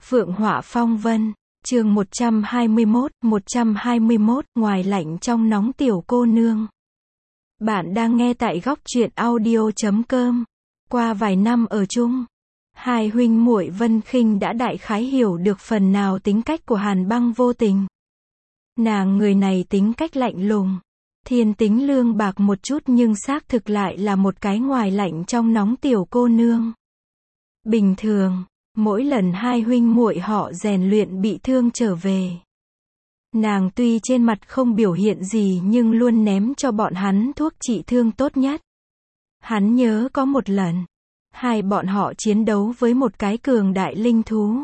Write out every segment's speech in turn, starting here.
Phượng Họa Phong Vân, chương 121, ngoài lạnh trong nóng tiểu cô nương. Bạn đang nghe tại góc truyện audio.com. Qua vài năm ở chung, hai huynh muội Vân Khinh đã đại khái hiểu được phần nào tính cách của Hàn Băng Vô Tình. Nàng người này tính cách lạnh lùng, thiên tính lương bạc một chút nhưng xác thực lại là một cái ngoài lạnh trong nóng tiểu cô nương. Bình thường, mỗi lần hai huynh muội họ rèn luyện bị thương trở về, nàng tuy trên mặt không biểu hiện gì nhưng luôn ném cho bọn hắn thuốc trị thương tốt nhất. Hắn nhớ có một lần, hai bọn họ chiến đấu với một cái cường đại linh thú.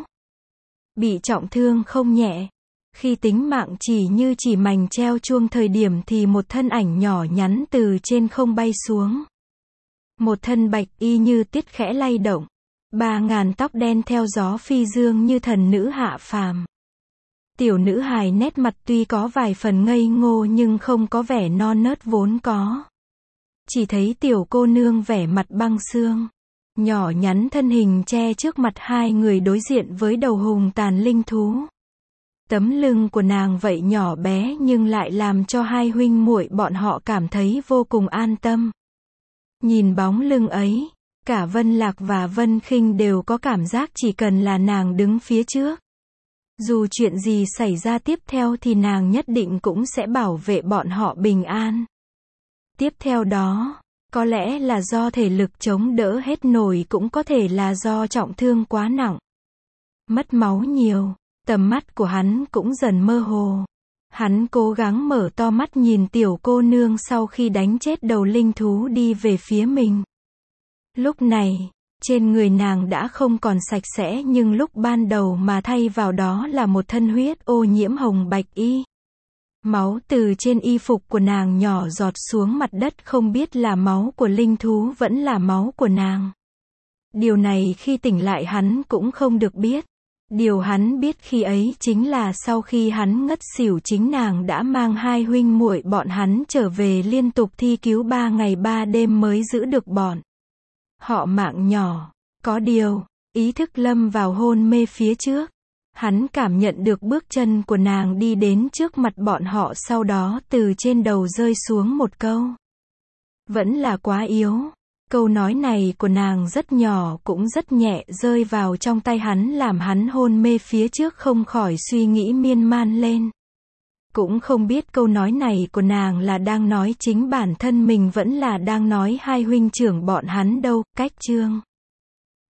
Bị trọng thương không nhẹ. Khi tính mạng chỉ như chỉ mảnh treo chuông thời điểm thì một thân ảnh nhỏ nhắn từ trên không bay xuống. Một thân bạch y như tiết khẽ lay động. 3.000 tóc đen theo gió phi dương như thần nữ hạ phàm. Tiểu nữ hài nét mặt tuy có vài phần ngây ngô nhưng không có vẻ non nớt vốn có. Chỉ thấy tiểu cô nương vẻ mặt băng xương, nhỏ nhắn thân hình che trước mặt hai người đối diện với đầu hùng tàn linh thú. Tấm lưng của nàng vậy nhỏ bé nhưng lại làm cho hai huynh muội bọn họ cảm thấy vô cùng an tâm. Nhìn bóng lưng ấy, cả Vân Lạc và Vân Khinh đều có cảm giác chỉ cần là nàng đứng phía trước, dù chuyện gì xảy ra tiếp theo thì nàng nhất định cũng sẽ bảo vệ bọn họ bình an. Tiếp theo đó, có lẽ là do thể lực chống đỡ hết nổi, cũng có thể là do trọng thương quá nặng. Mất máu nhiều, tầm mắt của hắn cũng dần mơ hồ. Hắn cố gắng mở to mắt nhìn tiểu cô nương sau khi đánh chết đầu linh thú đi về phía mình. Lúc này, trên người nàng đã không còn sạch sẽ nhưng lúc ban đầu mà thay vào đó là một thân huyết ô nhiễm hồng bạch y. Máu từ trên y phục của nàng nhỏ giọt xuống mặt đất, không biết là máu của linh thú vẫn là máu của nàng. Điều này khi tỉnh lại hắn cũng không được biết. Điều hắn biết khi ấy chính là sau khi hắn ngất xỉu chính nàng đã mang hai huynh muội bọn hắn trở về liên tục thi cứu 3 ngày 3 đêm mới giữ được bọn họ mạng nhỏ. Có điều, ý thức lâm vào hôn mê phía trước. Hắn cảm nhận được bước chân của nàng đi đến trước mặt bọn họ, sau đó từ trên đầu rơi xuống một câu. Vẫn là quá yếu. Câu nói này của nàng rất nhỏ cũng rất nhẹ rơi vào trong tay hắn làm hắn hôn mê phía trước không khỏi suy nghĩ miên man lên. Cũng không biết câu nói này của nàng là đang nói chính bản thân mình vẫn là đang nói hai huynh trưởng bọn hắn đâu. Cách chương